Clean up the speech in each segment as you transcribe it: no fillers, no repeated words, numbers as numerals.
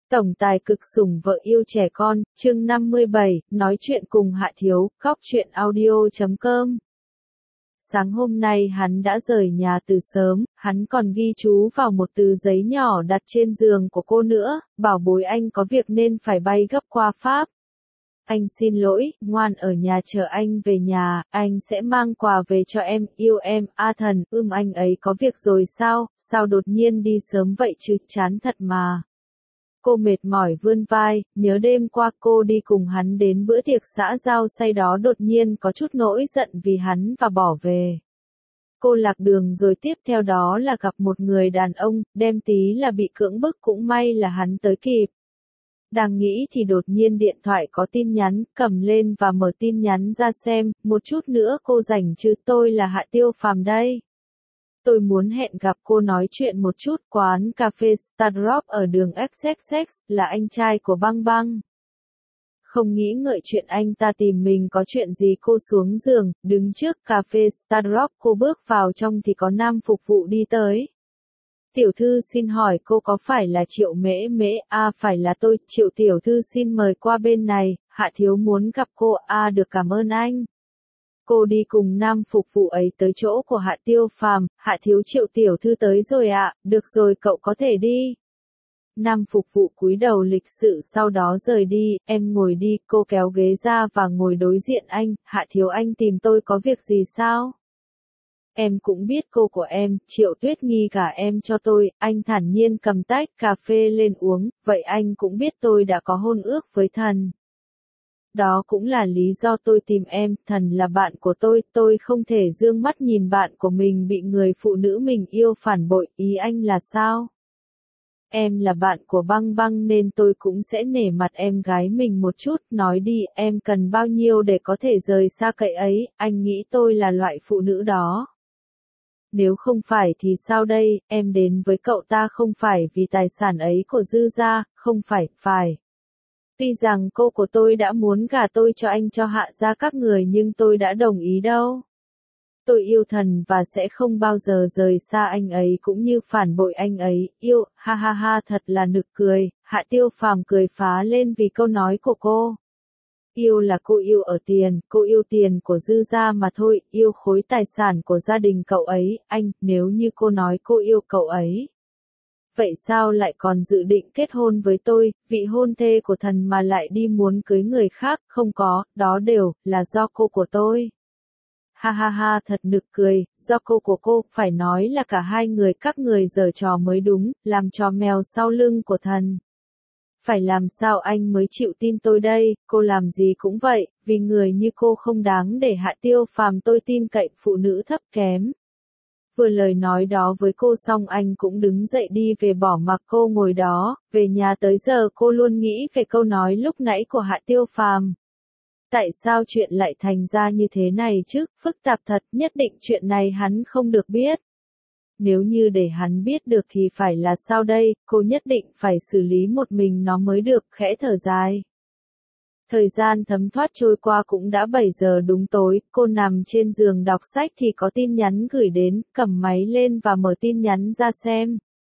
Tổng tài cực sủng vợ yêu trẻ con, chương 57, nói chuyện cùng Hạ Thiếu, khóc chuyện audio.com. Sáng hôm nay hắn đã rời nhà từ sớm, hắn còn ghi chú vào một từ giấy nhỏ đặt trên giường của cô nữa, bảo bối anh có việc nên phải bay gấp qua Pháp. Anh xin lỗi, ngoan ở nhà chờ anh về nhà, anh sẽ mang quà về cho em, yêu em, a thần, anh ấy có việc rồi sao đột nhiên đi sớm vậy chứ, chán thật mà. Cô mệt mỏi vươn vai, nhớ đêm qua cô đi cùng hắn đến bữa tiệc xã giao say đó đột nhiên có chút nỗi giận vì hắn và bỏ về. Cô lạc đường rồi tiếp theo đó là gặp một người đàn ông, đem tí là bị cưỡng bức cũng may là hắn tới kịp. Đang nghĩ thì đột nhiên điện thoại có tin nhắn, cầm lên và mở tin nhắn ra xem, một chút nữa cô rảnh chứ, tôi là Hạ Tiêu Phàm đây. Tôi muốn hẹn gặp cô nói chuyện một chút, quán cà phê Stardrop ở đường XXX, là anh trai của Băng Băng. Không nghĩ ngợi chuyện anh ta tìm mình có chuyện gì, cô xuống giường, đứng trước cà phê Stardrop, cô bước vào trong thì có nam phục vụ đi tới. Tiểu thư xin hỏi cô có phải là Triệu Mễ Mễ? Phải là tôi, Triệu tiểu thư xin mời qua bên này, Hạ Thiếu muốn gặp cô. Được, cảm ơn anh. Cô đi cùng nam phục vụ ấy tới chỗ của Hạ Tiêu Phàm. Hạ Thiếu, Triệu tiểu thư tới rồi ạ. Được rồi, cậu có thể đi. Nam phục vụ cúi đầu lịch sự sau đó rời đi. Em ngồi đi, cô kéo ghế ra và ngồi đối diện anh. Hạ Thiếu, anh tìm tôi có việc gì sao? Em cũng biết cô của em, Triệu Tuyết Nghi cả em cho tôi, anh thản nhiên cầm tách cà phê lên uống, vậy anh cũng biết tôi đã có hôn ước với Thần. Đó cũng là lý do tôi tìm em, Thần là bạn của tôi không thể dương mắt nhìn bạn của mình bị người phụ nữ mình yêu phản bội, ý anh là sao? Em là bạn của Băng Băng nên tôi cũng sẽ nể mặt em gái mình một chút, nói đi, em cần bao nhiêu để có thể rời xa cậy ấy, anh nghĩ tôi là loại phụ nữ đó. Nếu không phải thì sao đây, em đến với cậu ta không phải vì tài sản ấy của Dư gia, không phải. Tuy rằng cô của tôi đã muốn gả tôi cho anh cho Hạ gia các người nhưng tôi đã đồng ý đâu. Tôi yêu Thần và sẽ không bao giờ rời xa anh ấy cũng như phản bội anh ấy, yêu, ha thật là nực cười, Hạ Tiêu Phàm cười phá lên vì câu nói của cô. Yêu là cô yêu ở tiền, cô yêu tiền của Dư gia mà thôi, yêu khối tài sản của gia đình cậu ấy, anh, nếu như cô nói cô yêu cậu ấy. Vậy sao lại còn dự định kết hôn với tôi, vị hôn thê của Thần mà lại đi muốn cưới người khác, không có, đó đều, là do cô của tôi. Ha, thật nực cười, do cô của cô, phải nói là cả hai người các người giở trò mới đúng, làm trò mèo sau lưng của Thần. Phải làm sao anh mới chịu tin tôi đây, cô làm gì cũng vậy, vì người như cô không đáng để Hạ Tiêu Phàm tôi tin cậy, phụ nữ thấp kém. Vừa lời nói đó với cô xong anh cũng đứng dậy đi về bỏ mặc cô ngồi đó, về nhà tới giờ cô luôn nghĩ về câu nói lúc nãy của Hạ Tiêu Phàm. Tại sao chuyện lại thành ra như thế này chứ, phức tạp thật, nhất định chuyện này hắn không được biết. Nếu như để hắn biết được thì phải là sao đây, cô nhất định phải xử lý một mình nó mới được, khẽ thở dài. Thời gian thấm thoát trôi qua cũng đã 7 giờ đúng tối, cô nằm trên giường đọc sách thì có tin nhắn gửi đến, cầm máy lên và mở tin nhắn ra xem.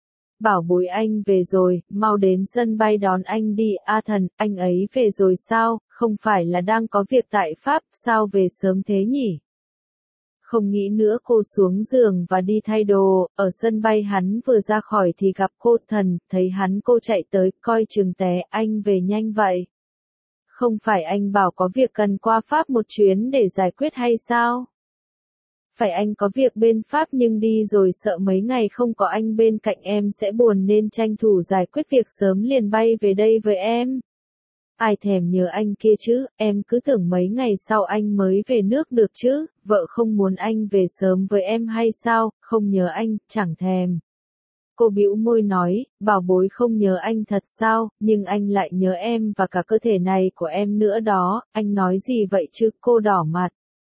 Bảo bối anh về rồi, mau đến sân bay đón anh đi, Thần, anh ấy về rồi sao, không phải là đang có việc tại Pháp, sao về sớm thế nhỉ? Không nghĩ nữa cô xuống giường và đi thay đồ, ở sân bay hắn vừa ra khỏi thì gặp cô Thần, thấy hắn cô chạy tới, coi chừng té, anh về nhanh vậy. Không phải anh bảo có việc cần qua Pháp một chuyến để giải quyết hay sao? Phải anh có việc bên Pháp nhưng đi rồi sợ mấy ngày không có anh bên cạnh em sẽ buồn nên tranh thủ giải quyết việc sớm liền bay về đây với em. Ai thèm nhớ anh kia chứ, em cứ tưởng mấy ngày sau anh mới về nước được chứ, vợ không muốn anh về sớm với em hay sao, không nhớ anh, chẳng thèm. Cô bĩu môi nói, bảo bối không nhớ anh thật sao, nhưng anh lại nhớ em và cả cơ thể này của em nữa đó, anh nói gì vậy chứ, cô đỏ mặt.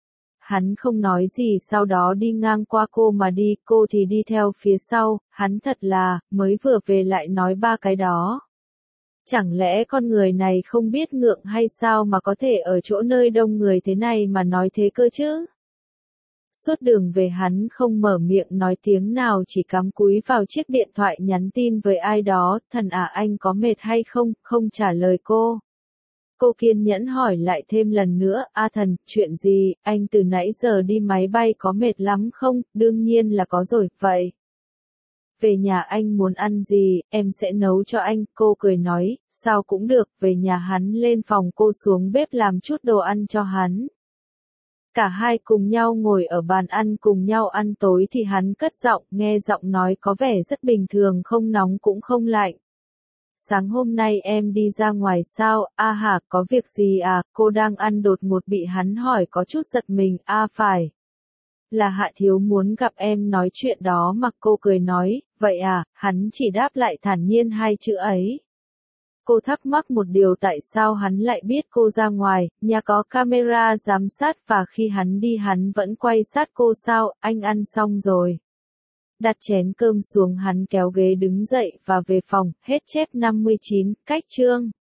Hắn không nói gì sau đó đi ngang qua cô mà đi, cô thì đi theo phía sau, hắn thật là, mới vừa về lại nói ba cái đó. Chẳng lẽ con người này không biết ngượng hay sao mà có thể ở chỗ nơi đông người thế này mà nói thế cơ chứ? Suốt đường về hắn không mở miệng nói tiếng nào, chỉ cắm cúi vào chiếc điện thoại nhắn tin với ai đó. Thần à, anh có mệt hay không? Không trả lời cô. Cô kiên nhẫn hỏi lại thêm lần nữa, a thần, chuyện gì, anh từ nãy giờ đi máy bay có mệt lắm không? Đương nhiên là có rồi, vậy. Về nhà anh muốn ăn gì, em sẽ nấu cho anh, cô cười nói, sao cũng được, về nhà hắn lên phòng cô xuống bếp làm chút đồ ăn cho hắn. Cả hai cùng nhau ngồi ở bàn ăn cùng nhau ăn tối thì hắn cất giọng, nghe giọng nói có vẻ rất bình thường, không nóng cũng không lạnh. Sáng hôm nay em đi ra ngoài sao, a hả, có việc gì à, cô đang ăn đột ngột bị hắn hỏi có chút giật mình, a phải. Là Hạ Thiếu muốn gặp em nói chuyện đó mà, cô cười nói, vậy à, hắn chỉ đáp lại thản nhiên hai chữ ấy. Cô thắc mắc một điều, tại sao hắn lại biết cô ra ngoài, nhà có camera giám sát và khi hắn đi hắn vẫn quay sát cô sao, anh ăn xong rồi. Đặt chén cơm xuống hắn kéo ghế đứng dậy và về phòng, hết chép 59, cách chương.